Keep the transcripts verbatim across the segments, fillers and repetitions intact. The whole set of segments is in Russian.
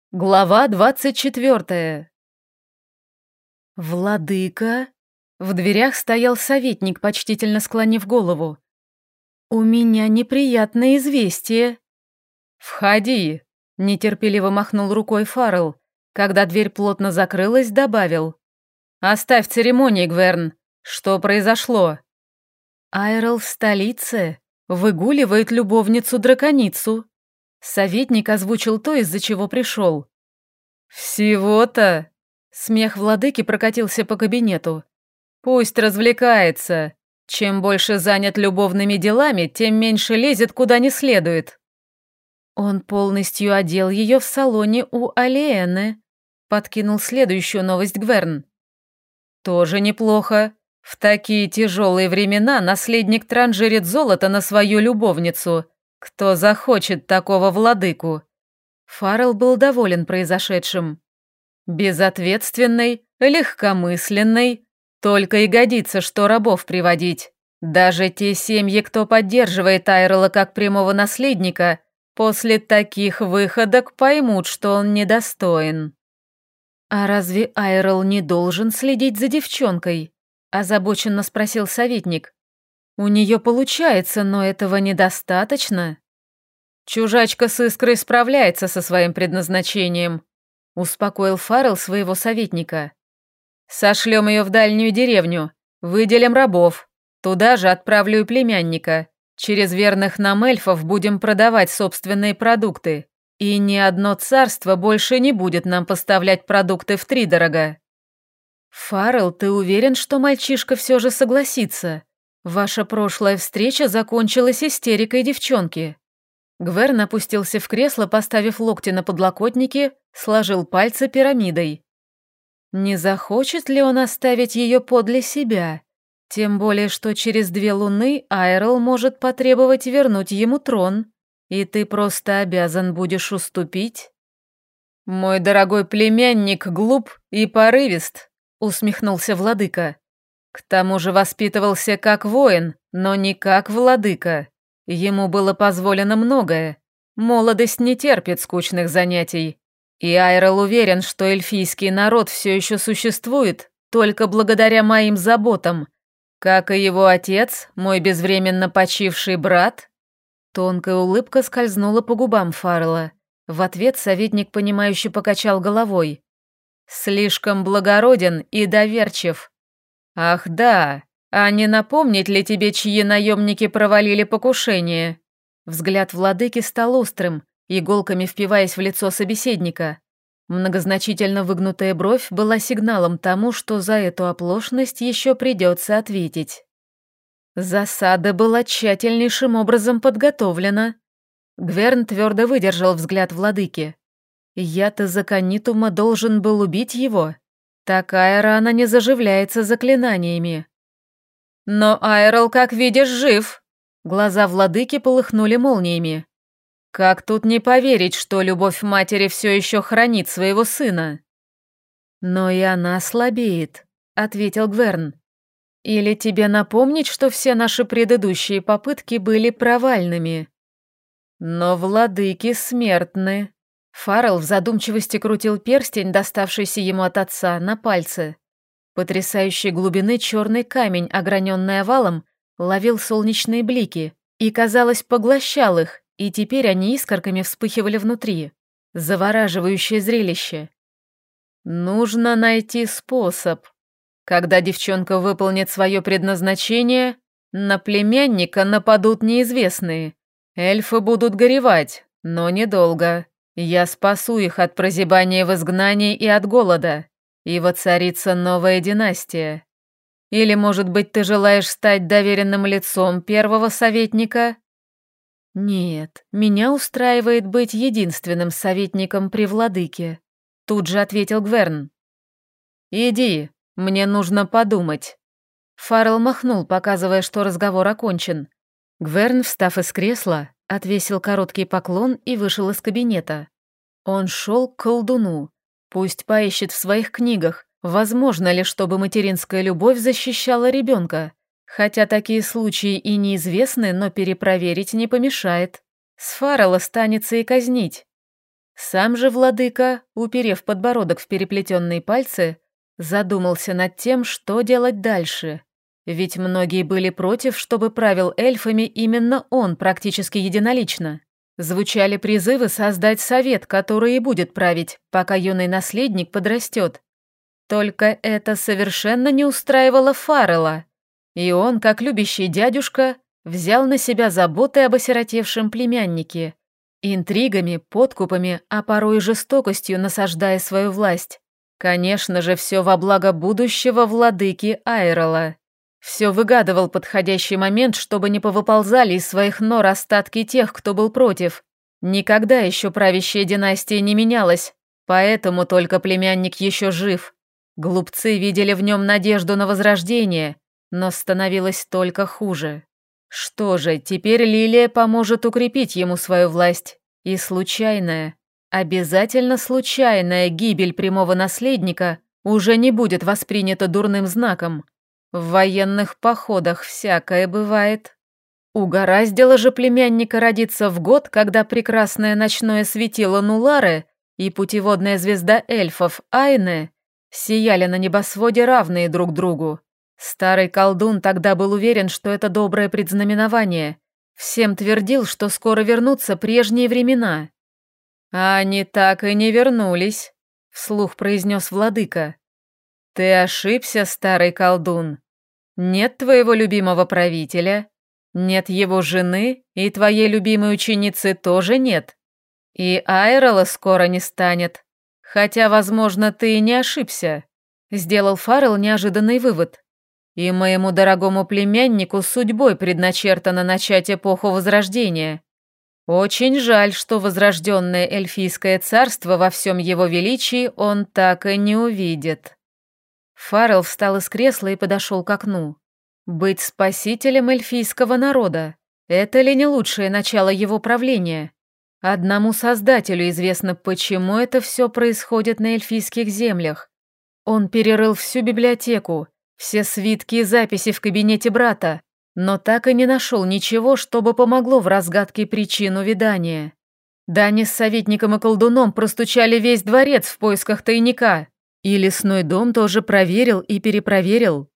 Глава двадцать четвертая. «Владыка?» В дверях стоял советник, почтительно склонив голову. «У меня неприятное известие». «Входи», — нетерпеливо махнул рукой Фаррелл. Когда дверь плотно закрылась, добавил. «Оставь церемонии, Гверн. Что произошло?» Айрел в столице выгуливает любовницу-драконицу. Советник озвучил то, из-за чего пришел. «Всего-то?» Смех владыки прокатился по кабинету. «Пусть развлекается. Чем больше занят любовными делами, тем меньше лезет куда не следует». Он полностью одел ее в салоне у Алиэны. Подкинул следующую новость Гверн. «Тоже неплохо. В такие тяжелые времена наследник транжирит золото на свою любовницу. Кто захочет такого владыку?» Фаррелл был доволен произошедшим. «Безответственный, легкомысленный, только и годится, что рабов приводить. Даже те семьи, кто поддерживает Айрела как прямого наследника, после таких выходок поймут, что он недостоин». «А разве Айрел не должен следить за девчонкой?» – озабоченно спросил советник. «У нее получается, но этого недостаточно». «Чужачка с искрой справляется со своим предназначением», — успокоил Фаррелл своего советника. «Сошлем ее в дальнюю деревню, выделим рабов, туда же отправлю и племянника. Через верных нам эльфов будем продавать собственные продукты, и ни одно царство больше не будет нам поставлять продукты втридорога». «Фаррелл, ты уверен, что мальчишка все же согласится? Ваша прошлая встреча закончилась истерикой девчонки». Гверн опустился в кресло, поставив локти на подлокотники, сложил пальцы пирамидой. Не захочет ли он оставить ее подле себя? Тем более, что через две луны Айрел может потребовать вернуть ему трон, и ты просто обязан будешь уступить. «Мой дорогой племянник глуп и порывист», — усмехнулся владыка. «К тому же воспитывался как воин, но не как владыка. Ему было позволено многое. Молодость не терпит скучных занятий. И Айрел уверен, что эльфийский народ все еще существует только благодаря моим заботам, как и его отец, мой безвременно почивший брат». Тонкая улыбка скользнула по губам Фаррелла. В ответ советник, понимающе покачал головой. «Слишком благороден и доверчив. Ах да, а не напомнить ли тебе, чьи наемники провалили покушение?» Взгляд владыки стал острым, иголками впиваясь в лицо собеседника. Многозначительно выгнутая бровь была сигналом тому, что за эту оплошность еще придется ответить. Засада была тщательнейшим образом подготовлена. Гверн твердо выдержал взгляд владыки. «Я-то за Канитума должен был убить его. Такая рана не заживляется заклинаниями». «Но Айрел, как видишь, жив!» Глаза владыки полыхнули молниями. «Как тут не поверить, что любовь матери все еще хранит своего сына?» «Но и она слабеет», — ответил Гверн. «Или тебе напомнить, что все наши предыдущие попытки были провальными?» «Но владыки смертны». Фаррелл в задумчивости крутил перстень, доставшийся ему от отца, на пальце. Потрясающей глубины черный камень, ограненный овалом, ловил солнечные блики и, казалось, поглощал их, и теперь они искорками вспыхивали внутри. Завораживающее зрелище. Нужно найти способ. Когда девчонка выполнит свое предназначение, на племянника нападут неизвестные. Эльфы будут горевать, но недолго. Я спасу их от прозябания в изгнании и от голода. И воцарится новая династия. Или, может быть, ты желаешь стать доверенным лицом первого советника?» «Нет, меня устраивает быть единственным советником при владыке», — тут же ответил Гверн. «Иди, мне нужно подумать». Фаррелл махнул, показывая, что разговор окончен. Гверн, встав из кресла, отвесил короткий поклон и вышел из кабинета. Он шел к колдуну. Пусть поищет в своих книгах, возможно ли, чтобы материнская любовь защищала ребенка. Хотя такие случаи и неизвестны, но перепроверить не помешает. С Фаррелла станется и казнить. Сам же владыка, уперев подбородок в переплетенные пальцы, задумался над тем, что делать дальше. Ведь многие были против, чтобы правил эльфами именно он практически единолично. Звучали призывы создать совет, который и будет править, пока юный наследник подрастет. Только это совершенно не устраивало Фаррелла, и он, как любящий дядюшка, взял на себя заботы об осиротевшем племяннике, интригами, подкупами, а порой и жестокостью насаждая свою власть. Конечно же, все во благо будущего владыки Айрелла. Все выгадывал подходящий момент, чтобы не повыползали из своих нор остатки тех, кто был против. Никогда еще правящая династия не менялась, поэтому только племянник еще жив. Глупцы видели в нем надежду на возрождение, но становилось только хуже. Что же, теперь Лилия поможет укрепить ему свою власть. И случайная, обязательно случайная гибель прямого наследника уже не будет воспринята дурным знаком. В военных походах всякое бывает. Угораздило же племянника родиться в год, когда прекрасное ночное светило Нулары и путеводная звезда эльфов Айне сияли на небосводе, равные друг другу. Старый колдун тогда был уверен, что это доброе предзнаменование. Всем твердил, что скоро вернутся прежние времена. «А они так и не вернулись», — вслух произнес владыка. «Ты ошибся, старый колдун. Нет твоего любимого правителя, нет его жены, и твоей любимой ученицы тоже нет. И Айрелла скоро не станет. Хотя, возможно, ты и не ошибся», — сделал Фаррелл неожиданный вывод. «И моему дорогому племяннику судьбой предначертано начать эпоху Возрождения. Очень жаль, что возрожденное эльфийское царство во всем его величии он так и не увидит». Фаррелл встал из кресла и подошел к окну. Быть спасителем эльфийского народа — это ли не лучшее начало его правления? Одному Создателю известно, почему это все происходит на эльфийских землях. Он перерыл всю библиотеку, все свитки и записи в кабинете брата, но так и не нашел ничего, чтобы помогло в разгадке причин увядания. Да они с советником и колдуном простучали весь дворец в поисках тайника. И лесной дом тоже проверил и перепроверил.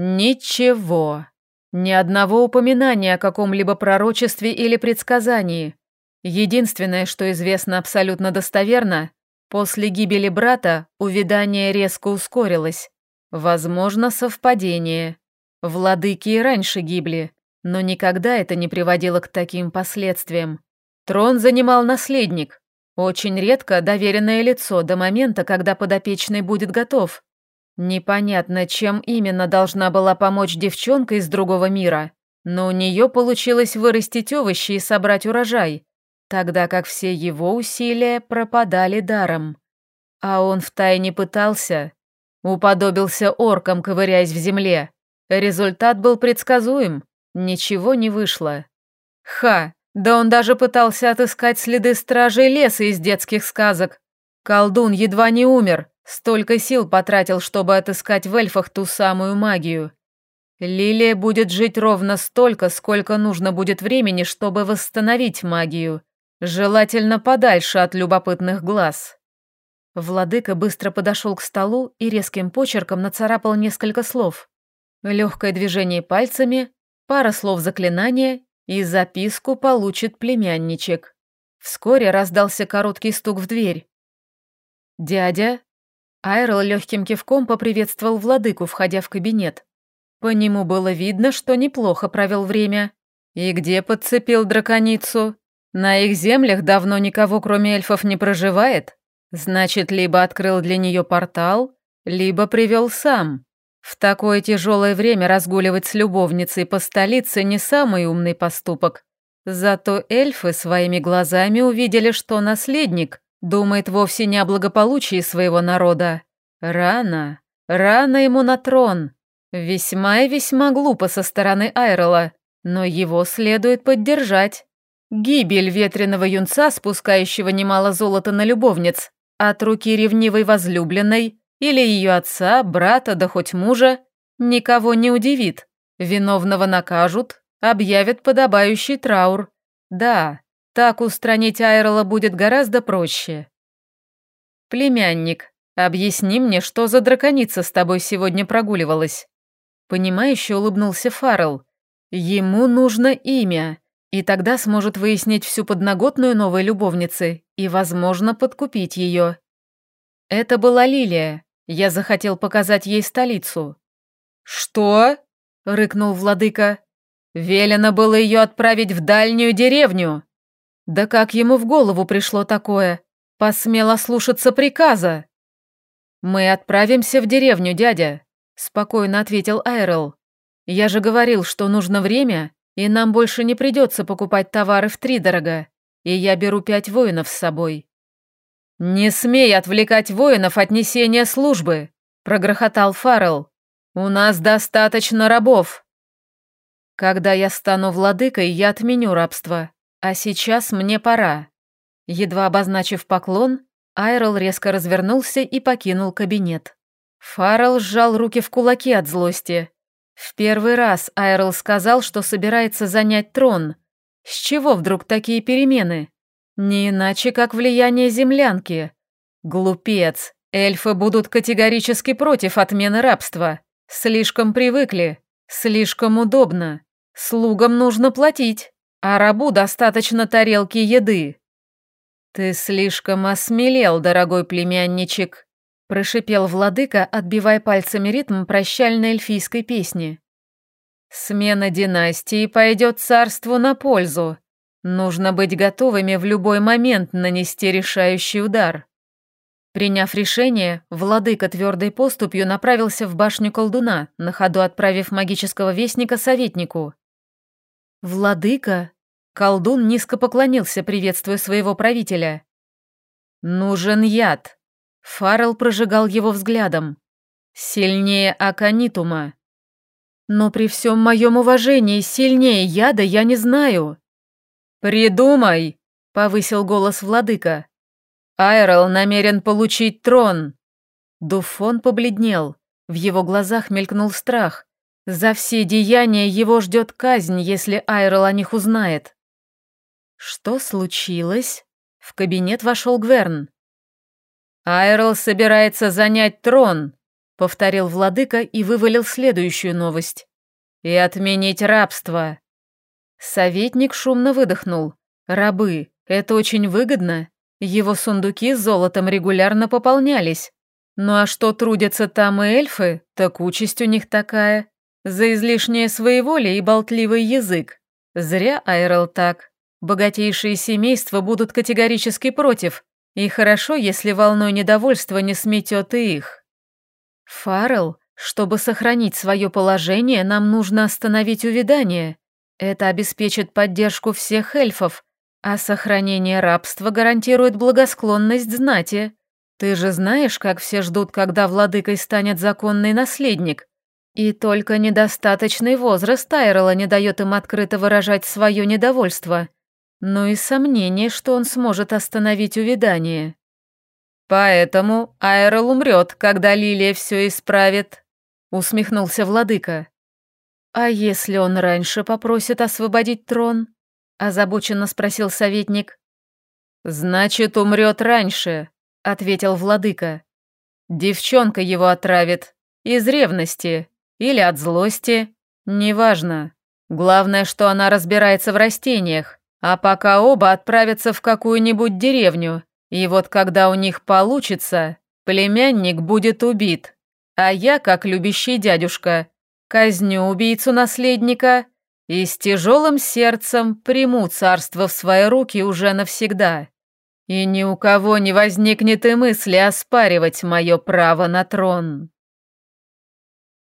Ничего. Ни одного упоминания о каком-либо пророчестве или предсказании. Единственное, что известно абсолютно достоверно, после гибели брата увядание резко ускорилось. Возможно, совпадение. Владыки и раньше гибли, но никогда это не приводило к таким последствиям. Трон занимал наследник. Очень редко доверенное лицо до момента, когда подопечный будет готов. Непонятно, чем именно должна была помочь девчонка из другого мира, но у нее получилось вырастить овощи и собрать урожай, тогда как все его усилия пропадали даром. А он втайне пытался, уподобился оркам, ковыряясь в земле. Результат был предсказуем, ничего не вышло. Ха! Да он даже пытался отыскать следы стражей леса из детских сказок. Колдун едва не умер, столько сил потратил, чтобы отыскать в эльфах ту самую магию. Лилия будет жить ровно столько, сколько нужно будет времени, чтобы восстановить магию, желательно подальше от любопытных глаз. Владыка быстро подошел к столу и резким почерком нацарапал несколько слов. Легкое движение пальцами, пара слов заклинания, и записку получит племянничек. Вскоре раздался короткий стук в дверь. «Дядя?» Айрелл легким кивком поприветствовал владыку, входя в кабинет. По нему было видно, что неплохо провел время. «И где подцепил драконицу? На их землях давно никого, кроме эльфов, не проживает? Значит, либо открыл для нее портал, либо привел сам. В такое тяжелое время разгуливать с любовницей по столице не самый умный поступок. Зато эльфы своими глазами увидели, что наследник думает вовсе не о благополучии своего народа. Рано, рано ему на трон. Весьма и весьма глупо со стороны Айрелла, но его следует поддержать. Гибель ветреного юнца, спускающего немало золота на любовниц, от руки ревнивой возлюбленной, или ее отца, брата, да хоть мужа, никого не удивит. Виновного накажут, объявят подобающий траур. Да, так устранить Айрелла будет гораздо проще. «Племянник, объясни мне, что за драконица с тобой сегодня прогуливалась?» Понимающе улыбнулся Фаррелл. Ему нужно имя, и тогда сможет выяснить всю подноготную новой любовницы и, возможно, подкупить ее. Это была Лилия. Я захотел показать ей столицу. «Что?» — рыкнул владыка. «Велено было ее отправить в дальнюю деревню». Да как ему в голову пришло такое? Посмел ослушаться приказа. «Мы отправимся в деревню, дядя», — спокойно ответил Айрел. «Я же говорил, что нужно время, и нам больше не придется покупать товары втридорога, и я беру пять воинов с собой». «Не смей отвлекать воинов от несения службы», — прогрохотал Фаррелл. «У нас достаточно рабов». «Когда я стану владыкой, я отменю рабство, а сейчас мне пора». Едва обозначив поклон, Айрел резко развернулся и покинул кабинет. Фаррелл сжал руки в кулаки от злости. В первый раз Айрел сказал, что собирается занять трон. С чего вдруг такие перемены? Не иначе, как влияние землянки. Глупец. Эльфы будут категорически против отмены рабства. Слишком привыкли. Слишком удобно. Слугам нужно платить, а рабу достаточно тарелки еды. «Ты слишком осмелел, дорогой племянничек», — прошипел владыка, отбивая пальцами ритм прощальной эльфийской песни. «Смена династии пойдет царству на пользу. Нужно быть готовыми в любой момент нанести решающий удар». Приняв решение, владыка твердой поступью направился в башню колдуна, на ходу отправив магического вестника советнику. «Владыка?» Колдун низко поклонился, приветствуя своего правителя. «Нужен яд». Фаррелл прожигал его взглядом. «Сильнее аконитума». «Но при всем моем уважении сильнее яда я не знаю». «Придумай!» — повысил голос владыка. «Айрел намерен получить трон». Дуфон побледнел. В его глазах мелькнул страх. За все деяния его ждет казнь, если Айрел о них узнает. «Что случилось?» В кабинет вошел Гверн. «Айрел собирается занять трон», — повторил владыка и вывалил следующую новость. «И отменить рабство». Советник шумно выдохнул. «Рабы, это очень выгодно. Его сундуки с золотом регулярно пополнялись. Ну а что трудятся там и эльфы, так участь у них такая. За излишнее своеволие и болтливый язык. Зря Айрел так. Богатейшие семейства будут категорически против, и хорошо, если волной недовольства не сметет и их. Фаррелл, чтобы сохранить свое положение, нам нужно остановить увядание. Это обеспечит поддержку всех эльфов, а сохранение рабства гарантирует благосклонность знати. Ты же знаешь, как все ждут, когда владыкой станет законный наследник. И только недостаточный возраст Айрела не дает им открыто выражать свое недовольство. Но и сомнение, что он сможет остановить увядание. «Поэтому Айрел умрет, когда Лилия все исправит», — усмехнулся владыка. «А если он раньше попросит освободить трон?» — озабоченно спросил советник. «Значит, умрет раньше», — ответил владыка. «Девчонка его отравит. Из ревности. Или от злости. Неважно. Главное, что она разбирается в растениях. А пока оба отправятся в какую-нибудь деревню, и вот когда у них получится, племянник будет убит, а я, как любящий дядюшка, казню убийцу-наследника и с тяжелым сердцем приму царство в свои руки уже навсегда. И ни у кого не возникнет и мысли оспаривать мое право на трон».